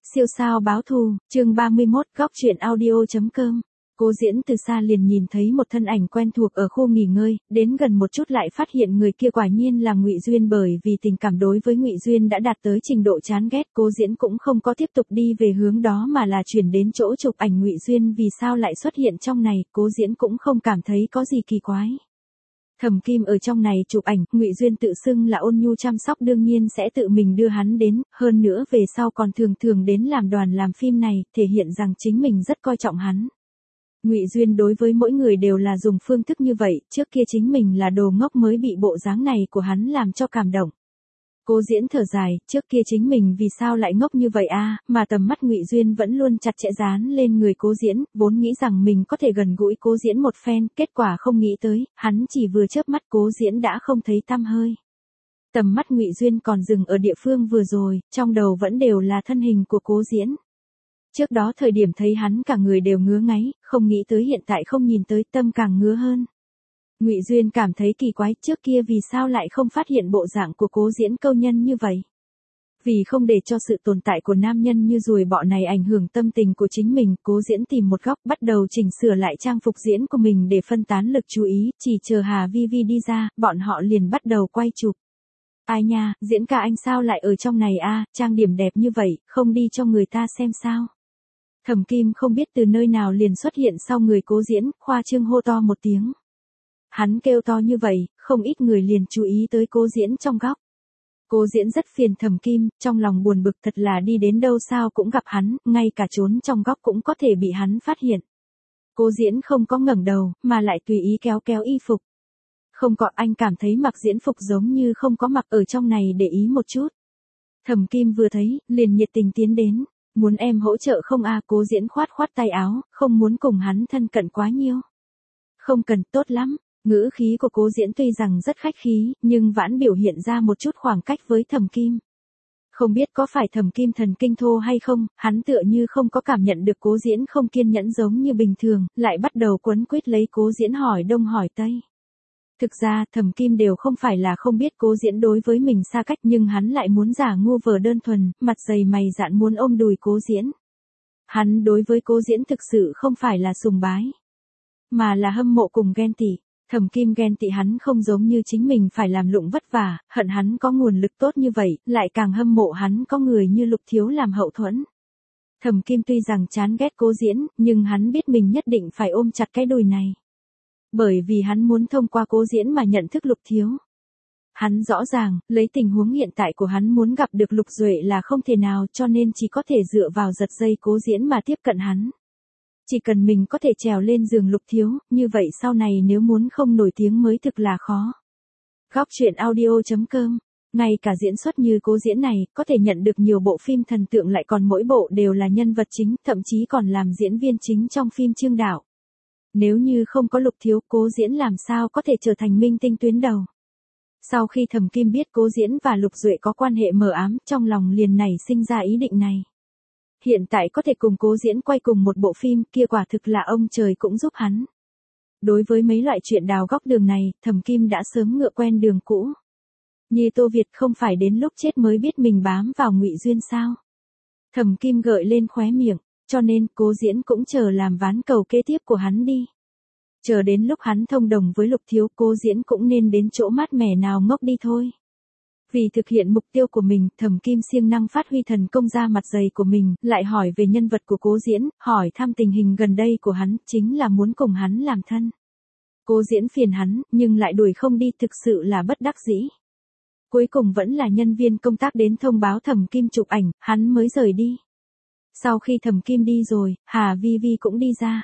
Siêu sao báo thù, chương 31, góc truyện audio.com. Cố Diễn từ xa liền nhìn thấy một thân ảnh quen thuộc ở khu nghỉ ngơi, đến gần một chút lại phát hiện người kia quả nhiên là Ngụy Duyên, bởi vì tình cảm đối với Ngụy Duyên đã đạt tới trình độ chán ghét, Cố Diễn cũng không có tiếp tục đi về hướng đó mà là chuyển đến chỗ chụp ảnh Ngụy Duyên. Vì sao lại xuất hiện trong này, Cố Diễn cũng không cảm thấy có gì kỳ quái. Thẩm Kim ở trong này chụp ảnh, Ngụy Duyên tự xưng là ôn nhu chăm sóc, đương nhiên sẽ tự mình đưa hắn đến, hơn nữa về sau còn thường thường đến làm đoàn làm phim này, thể hiện rằng chính mình rất coi trọng hắn. Ngụy Duyên đối với mỗi người đều là dùng phương thức như vậy, trước kia chính mình là đồ ngốc mới bị bộ dáng này của hắn làm cho cảm động. Cố Diễn thở dài, trước kia chính mình vì sao lại ngốc như vậy a, mà tầm mắt Ngụy Duyên vẫn luôn chặt chẽ dán lên người Cố Diễn, vốn nghĩ rằng mình có thể gần gũi Cố Diễn một phen, kết quả không nghĩ tới, hắn chỉ vừa chớp mắt Cố Diễn đã không thấy tăm hơi. Tầm mắt Ngụy Duyên còn dừng ở địa phương vừa rồi, trong đầu vẫn đều là thân hình của Cố Diễn. Trước đó thời điểm thấy hắn cả người đều ngứa ngáy, không nghĩ tới hiện tại không nhìn tới, tâm càng ngứa hơn. Ngụy Duyên cảm thấy kỳ quái, trước kia vì sao lại không phát hiện bộ dạng của Cố Diễn câu nhân như vậy. Vì không để cho sự tồn tại của nam nhân như ruồi bọ này ảnh hưởng tâm tình của chính mình, Cố Diễn tìm một góc bắt đầu chỉnh sửa lại trang phục diễn của mình để phân tán lực chú ý, chỉ chờ Hà Vi Vi đi ra, bọn họ liền bắt đầu quay chụp. Ai nha, Diễn ca anh sao lại ở trong này a, trang điểm đẹp như vậy, không đi cho người ta xem sao. Thẩm Kim không biết từ nơi nào liền xuất hiện sau người Cố Diễn, khoa trương hô to một tiếng. Hắn kêu to như vậy, không ít người liền chú ý tới Cố Diễn trong góc. Cố Diễn rất phiền Thẩm Kim, trong lòng buồn bực, thật là đi đến đâu sao cũng gặp hắn, ngay cả trốn trong góc cũng có thể bị hắn phát hiện. Cố Diễn không có ngẩng đầu, mà lại tùy ý kéo kéo y phục. Không có, anh cảm thấy mặc diễn phục giống như không có mặc ở trong này, để ý một chút. Thẩm Kim vừa thấy, liền nhiệt tình tiến đến. Muốn em hỗ trợ không a? Cố Diễn khoát khoát tay áo, không muốn cùng hắn thân cận quá nhiều. Không cần, tốt lắm. Ngữ khí của Cố Diễn tuy rằng rất khách khí, nhưng vẫn biểu hiện ra một chút khoảng cách với Thẩm Kim. Không biết có phải Thẩm Kim thần kinh thô hay không, hắn tựa như không có cảm nhận được Cố Diễn không kiên nhẫn giống như bình thường, lại bắt đầu quấn quýt lấy Cố Diễn hỏi đông hỏi tây. Thực ra Thẩm Kim đều không phải là không biết Cố Diễn đối với mình xa cách, nhưng hắn lại muốn giả ngu vờ đơn thuần, mặt dày mày dạn muốn ôm đùi Cố Diễn. Hắn đối với Cố Diễn thực sự không phải là sùng bái, mà là hâm mộ cùng ghen tị. Thẩm Kim ghen tị hắn không giống như chính mình phải làm lụng vất vả, hận hắn có nguồn lực tốt như vậy, lại càng hâm mộ hắn có người như Lục Thiếu làm hậu thuẫn. Thẩm Kim tuy rằng chán ghét Cố Diễn, nhưng hắn biết mình nhất định phải ôm chặt cái đùi này. Bởi vì hắn muốn thông qua Cố Diễn mà nhận thức Lục Thiếu. Hắn rõ ràng, lấy tình huống hiện tại của hắn muốn gặp được Lục Duệ là không thể nào, cho nên chỉ có thể dựa vào giật dây Cố Diễn mà tiếp cận hắn. Chỉ cần mình có thể trèo lên giường Lục Thiếu, như vậy sau này nếu muốn không nổi tiếng mới thực là khó. Góc truyện audio.com. Ngay cả diễn xuất như Cố Diễn này, có thể nhận được nhiều bộ phim thần tượng lại còn mỗi bộ đều là nhân vật chính, thậm chí còn làm diễn viên chính trong phim Trương Đạo. Nếu như không có Lục Thiếu, Cố Diễn làm sao có thể trở thành minh tinh tuyến đầu. Sau khi Thẩm Kim biết Cố Diễn và Lục Duệ có quan hệ mờ ám, trong lòng liền nảy sinh ra ý định này. Hiện tại có thể cùng Cố Diễn quay cùng một bộ phim, kia quả thực là ông trời cũng giúp hắn. Đối với mấy loại chuyện đào góc đường này, Thẩm Kim đã sớm ngựa quen đường cũ. Như Tô Việt không phải đến lúc chết mới biết mình bám vào Ngụy Duyên sao? Thẩm Kim gợi lên khóe miệng, cho nên Cố Diễn cũng chờ làm ván cầu kế tiếp của hắn đi. Chờ đến lúc hắn thông đồng với Lục Thiếu, Cố Diễn cũng nên đến chỗ mát mẻ nào ngốc đi thôi. Vì thực hiện mục tiêu của mình, Thẩm Kim siêng năng phát huy thần công ra mặt dày của mình, lại hỏi về nhân vật của Cố Diễn, hỏi thăm tình hình gần đây của hắn, chính là muốn cùng hắn làm thân. Cố Diễn phiền hắn, nhưng lại đuổi không đi, thực sự là bất đắc dĩ. Cuối cùng vẫn là nhân viên công tác đến thông báo Thẩm Kim chụp ảnh, hắn mới rời đi. Sau khi Thẩm Kim đi rồi, Hà Vi Vi cũng đi ra.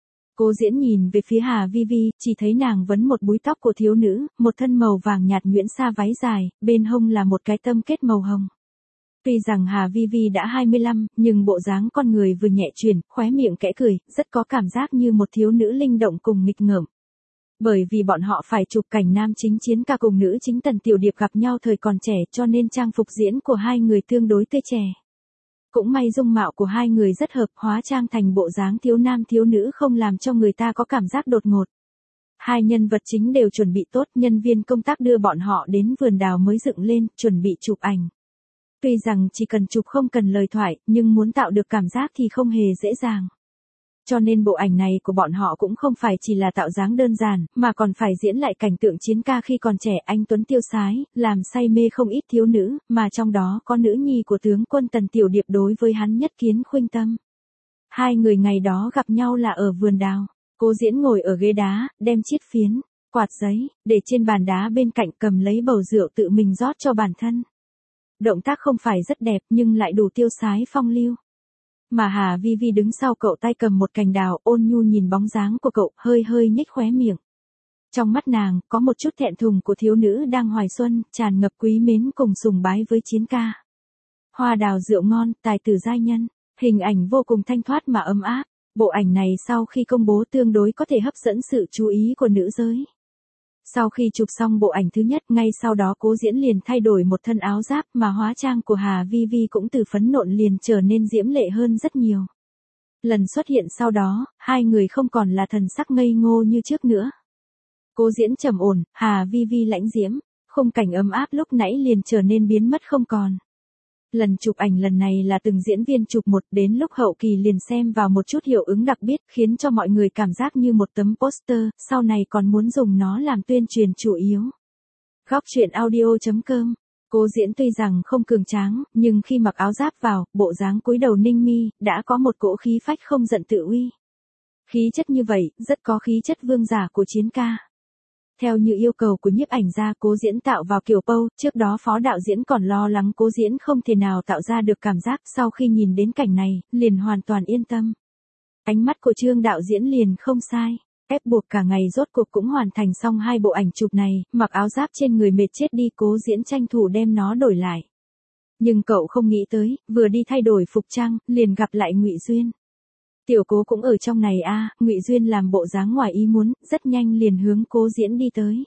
Cố Diễn nhìn về phía Hà Vi Vi, chỉ thấy nàng vấn một búi tóc của thiếu nữ, một thân màu vàng nhạt nhuyễn sa váy dài, bên hông là một cái tâm kết màu hồng. Tuy rằng Hà Vi Vi đã 25, nhưng bộ dáng con người vừa nhẹ chuyển, khóe miệng kẽ cười, rất có cảm giác như một thiếu nữ linh động cùng nghịch ngợm. Bởi vì bọn họ phải chụp cảnh nam chính Chiến Ca cùng nữ chính Tần Tiểu Điệp gặp nhau thời còn trẻ, cho nên trang phục diễn của hai người tương đối tươi trẻ. Cũng may dung mạo của hai người rất hợp, hóa trang thành bộ dáng thiếu nam thiếu nữ không làm cho người ta có cảm giác đột ngột. Hai nhân vật chính đều chuẩn bị tốt, nhân viên công tác đưa bọn họ đến vườn đào mới dựng lên, chuẩn bị chụp ảnh. Tuy rằng chỉ cần chụp không cần lời thoại, nhưng muốn tạo được cảm giác thì không hề dễ dàng. Cho nên bộ ảnh này của bọn họ cũng không phải chỉ là tạo dáng đơn giản, mà còn phải diễn lại cảnh tượng chiến ca khi còn trẻ anh tuấn tiêu sái, làm say mê không ít thiếu nữ, mà trong đó có nữ nhi của tướng quân Tần Tiểu Điệp đối với hắn nhất kiến khuynh tâm. Hai người ngày đó gặp nhau là ở vườn đào. Cố Diễn ngồi ở ghế đá, đem chiết phiến, quạt giấy, để trên bàn đá bên cạnh, cầm lấy bầu rượu tự mình rót cho bản thân. Động tác không phải rất đẹp nhưng lại đủ tiêu sái phong lưu. Mà Hà Vi Vi đứng sau cậu, tay cầm một cành đào, ôn nhu nhìn bóng dáng của cậu, hơi hơi nhếch khóe miệng. Trong mắt nàng, có một chút thẹn thùng của thiếu nữ đang hoài xuân, tràn ngập quý mến cùng sùng bái với chiến ca. Hoa đào rượu ngon, tài tử giai nhân, hình ảnh vô cùng thanh thoát mà ấm áp. Bộ ảnh này sau khi công bố tương đối có thể hấp dẫn sự chú ý của nữ giới. Sau khi chụp xong bộ ảnh thứ nhất, ngay sau đó Cố Diễn liền thay đổi một thân áo giáp, mà hóa trang của Hà Vi Vi cũng từ phấn nộn liền trở nên diễm lệ hơn rất nhiều. Lần xuất hiện sau đó, hai người không còn là thần sắc ngây ngô như trước nữa. Cố Diễn trầm ổn, Hà Vi Vi lãnh diễm, khung cảnh ấm áp lúc nãy liền trở nên biến mất không còn. Lần chụp ảnh lần này là từng diễn viên chụp một, đến lúc hậu kỳ liền xem vào một chút hiệu ứng đặc biệt, khiến cho mọi người cảm giác như một tấm poster, sau này còn muốn dùng nó làm tuyên truyền chủ yếu. Góc truyện audio.com. Cố Diễn tuy rằng không cường tráng, nhưng khi mặc áo giáp vào, bộ dáng cúi đầu ninh mi, đã có một cỗ khí phách không giận tự uy. Khí chất như vậy, rất có khí chất vương giả của chiến ca. Theo như yêu cầu của nhiếp ảnh gia, Cố Diễn tạo vào kiểu pose, trước đó phó đạo diễn còn lo lắng Cố Diễn không thể nào tạo ra được cảm giác, sau khi nhìn đến cảnh này, liền hoàn toàn yên tâm. Ánh mắt của Trương đạo diễn liền không sai, ép buộc cả ngày rốt cuộc cũng hoàn thành xong hai bộ ảnh chụp này, mặc áo giáp trên người mệt chết đi, Cố Diễn tranh thủ đem nó đổi lại. Nhưng cậu không nghĩ tới, vừa đi thay đổi phục trang, liền gặp lại Ngụy Duyên. Tiểu Cố cũng ở trong này a. Ngụy Duyên làm bộ dáng ngoài ý muốn, rất nhanh liền hướng Cố Diễn đi tới.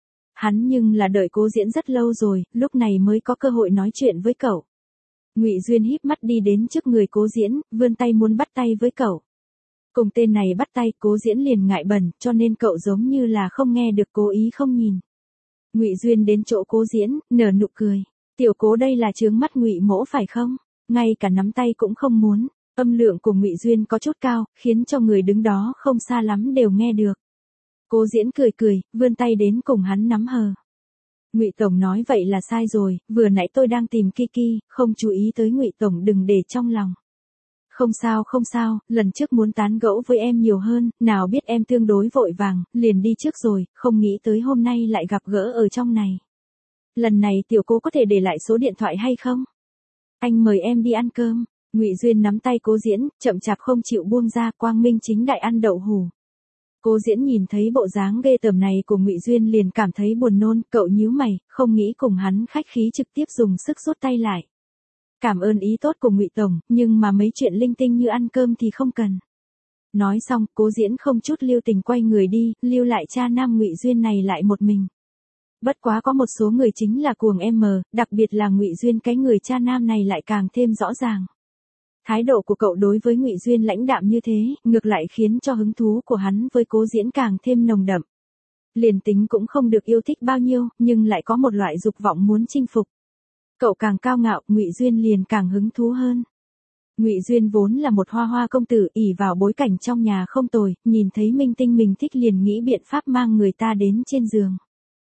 Hắn nhưng là đợi Cố Diễn rất lâu rồi, lúc này mới có cơ hội nói chuyện với cậu. Ngụy Duyên híp mắt đi đến trước người Cố Diễn, vươn tay muốn bắt tay với cậu. Cùng tên này bắt tay, Cố Diễn liền ngại bẩn, cho nên cậu giống như là không nghe được, cố ý không nhìn. Ngụy Duyên đến chỗ Cố Diễn, nở nụ cười. Tiểu Cố đây là trướng mắt Ngụy mỗ phải không? Ngay cả nắm tay cũng không muốn. Âm lượng của Ngụy Duyên có chút cao, khiến cho người đứng đó không xa lắm đều nghe được. Cố Diễn cười cười, vươn tay đến cùng hắn nắm hờ. Ngụy tổng nói vậy là sai rồi, vừa nãy tôi đang tìm Kiki, không chú ý tới, Ngụy tổng đừng để trong lòng. Không sao không sao, lần trước muốn tán gẫu với em nhiều hơn, nào biết em tương đối vội vàng, liền đi trước rồi, không nghĩ tới hôm nay lại gặp gỡ ở trong này. Lần này Tiểu Cố có thể để lại số điện thoại hay không? Anh mời em đi ăn cơm. Ngụy Duyên nắm tay Cố Diễn, chậm chạp không chịu buông ra, quang minh chính đại ăn đậu hủ. Cố Diễn nhìn thấy bộ dáng ghê tởm này của Ngụy Duyên liền cảm thấy buồn nôn, cậu nhíu mày, không nghĩ cùng hắn khách khí, trực tiếp dùng sức rút tay lại. Cảm ơn ý tốt của Ngụy tổng, nhưng mà mấy chuyện linh tinh như ăn cơm thì không cần. Nói xong, Cố Diễn không chút lưu tình quay người đi, lưu lại cha nam Ngụy Duyên này lại một mình. Bất quá có một số người chính là cuồng em, đặc biệt là Ngụy Duyên, cái người cha nam này lại càng thêm rõ ràng. Thái độ của cậu đối với Ngụy Duyên lãnh đạm như thế, ngược lại khiến cho hứng thú của hắn với Cố Diễn càng thêm nồng đậm. Liền tính cũng không được yêu thích bao nhiêu, nhưng lại có một loại dục vọng muốn chinh phục. Cậu càng cao ngạo, Ngụy Duyên liền càng hứng thú hơn. Ngụy Duyên vốn là một hoa hoa công tử, ỷ vào bối cảnh trong nhà không tồi, nhìn thấy minh tinh mình thích liền nghĩ biện pháp mang người ta đến trên giường.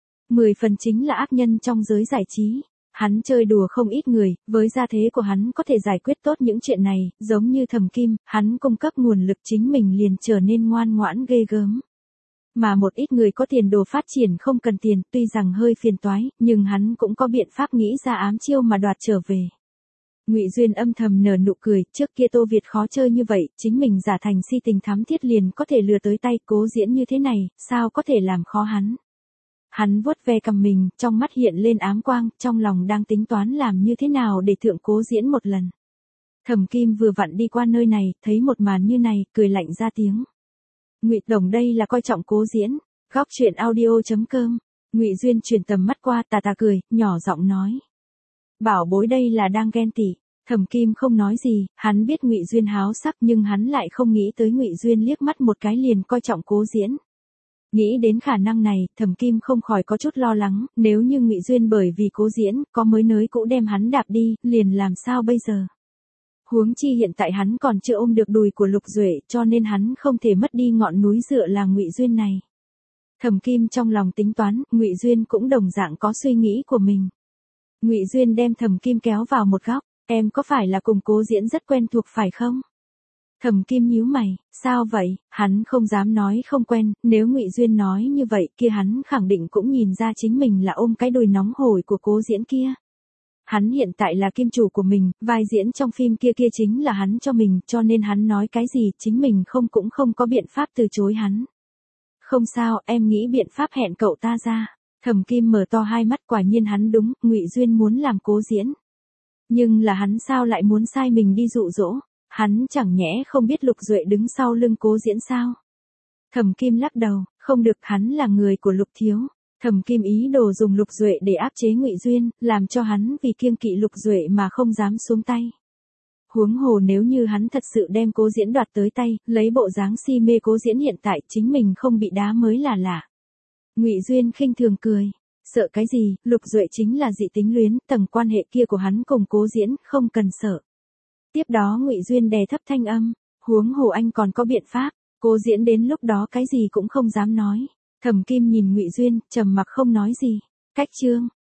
10 phần chính là ác nhân trong giới giải trí. Hắn chơi đùa không ít người, với gia thế của hắn có thể giải quyết tốt những chuyện này, giống như Thẩm Kim, hắn cung cấp nguồn lực chính mình liền trở nên ngoan ngoãn ghê gớm. Mà một ít người có tiền đồ phát triển không cần tiền, tuy rằng hơi phiền toái, nhưng hắn cũng có biện pháp nghĩ ra ám chiêu mà đoạt trở về. Ngụy Duyên âm thầm nở nụ cười, trước kia Tô Việt khó chơi như vậy, chính mình giả thành si tình thám thiết liền có thể lừa tới tay, Cố Diễn như thế này, sao có thể làm khó hắn. Hắn vuốt ve cằm mình, trong mắt hiện lên ám quang, trong lòng đang tính toán làm như thế nào để thượng Cố Diễn một lần. Thẩm Kim vừa vặn đi qua nơi này, thấy một màn như này, cười lạnh ra tiếng. Ngụy tổng đây là coi trọng Cố Diễn. Góc truyện audio.com. Ngụy Duyên chuyển tầm mắt qua, tà tà cười, nhỏ giọng nói. Bảo bối đây là đang ghen tị. Thẩm Kim không nói gì, hắn biết Ngụy Duyên háo sắc nhưng hắn lại không nghĩ tới Ngụy Duyên liếc mắt một cái liền coi trọng Cố Diễn. Nghĩ đến khả năng này, Thẩm Kim không khỏi có chút lo lắng, nếu như Ngụy Duyên bởi vì Cố Diễn, có mới nới cũ đem hắn đạp đi, liền làm sao bây giờ? Huống chi hiện tại hắn còn chưa ôm được đùi của Lục Duệ, cho nên hắn không thể mất đi ngọn núi dựa là Ngụy Duyên này. Thẩm Kim trong lòng tính toán, Ngụy Duyên cũng đồng dạng có suy nghĩ của mình. Ngụy Duyên đem Thẩm Kim kéo vào một góc, em có phải là cùng Cố Diễn rất quen thuộc phải không? Thẩm Kim nhíu mày, sao vậy? Hắn không dám nói không quen, nếu Ngụy Duyên nói như vậy kia hắn khẳng định cũng nhìn ra chính mình là ôm cái đùi nóng hổi của Cố Diễn kia. Hắn hiện tại là kim chủ của mình, vai diễn trong phim kia chính là hắn cho mình, cho nên hắn nói cái gì chính mình cũng không có biện pháp từ chối hắn. Không sao, em nghĩ biện pháp hẹn cậu ta ra. Thẩm Kim mở to hai mắt, quả nhiên hắn đúng, Ngụy Duyên muốn làm Cố Diễn. Nhưng là hắn sao lại muốn sai mình đi dụ dỗ? Hắn chẳng nhẽ không biết Lục Duệ đứng sau lưng Cố Diễn sao? Thẩm Kim lắc đầu, không được, hắn là người của Lục thiếu. Thẩm Kim ý đồ dùng Lục Duệ để áp chế Ngụy Duyên, làm cho hắn vì kiêng kỵ Lục Duệ mà không dám xuống tay. Huống hồ nếu như hắn thật sự đem Cố Diễn đoạt tới tay, lấy bộ dáng si mê Cố Diễn hiện tại, chính mình không bị đá mới là lạ. Ngụy Duyên khinh thường cười, sợ cái gì, Lục Duệ chính là dị tính luyến, tầng quan hệ kia của hắn cùng Cố Diễn, không cần sợ. Tiếp đó Ngụy Duyên đè thấp thanh âm, huống hồ anh còn có biện pháp, Cố Diễn đến lúc đó cái gì cũng không dám nói. Thẩm Kim nhìn Ngụy Duyên, trầm mặc không nói gì. Cách chương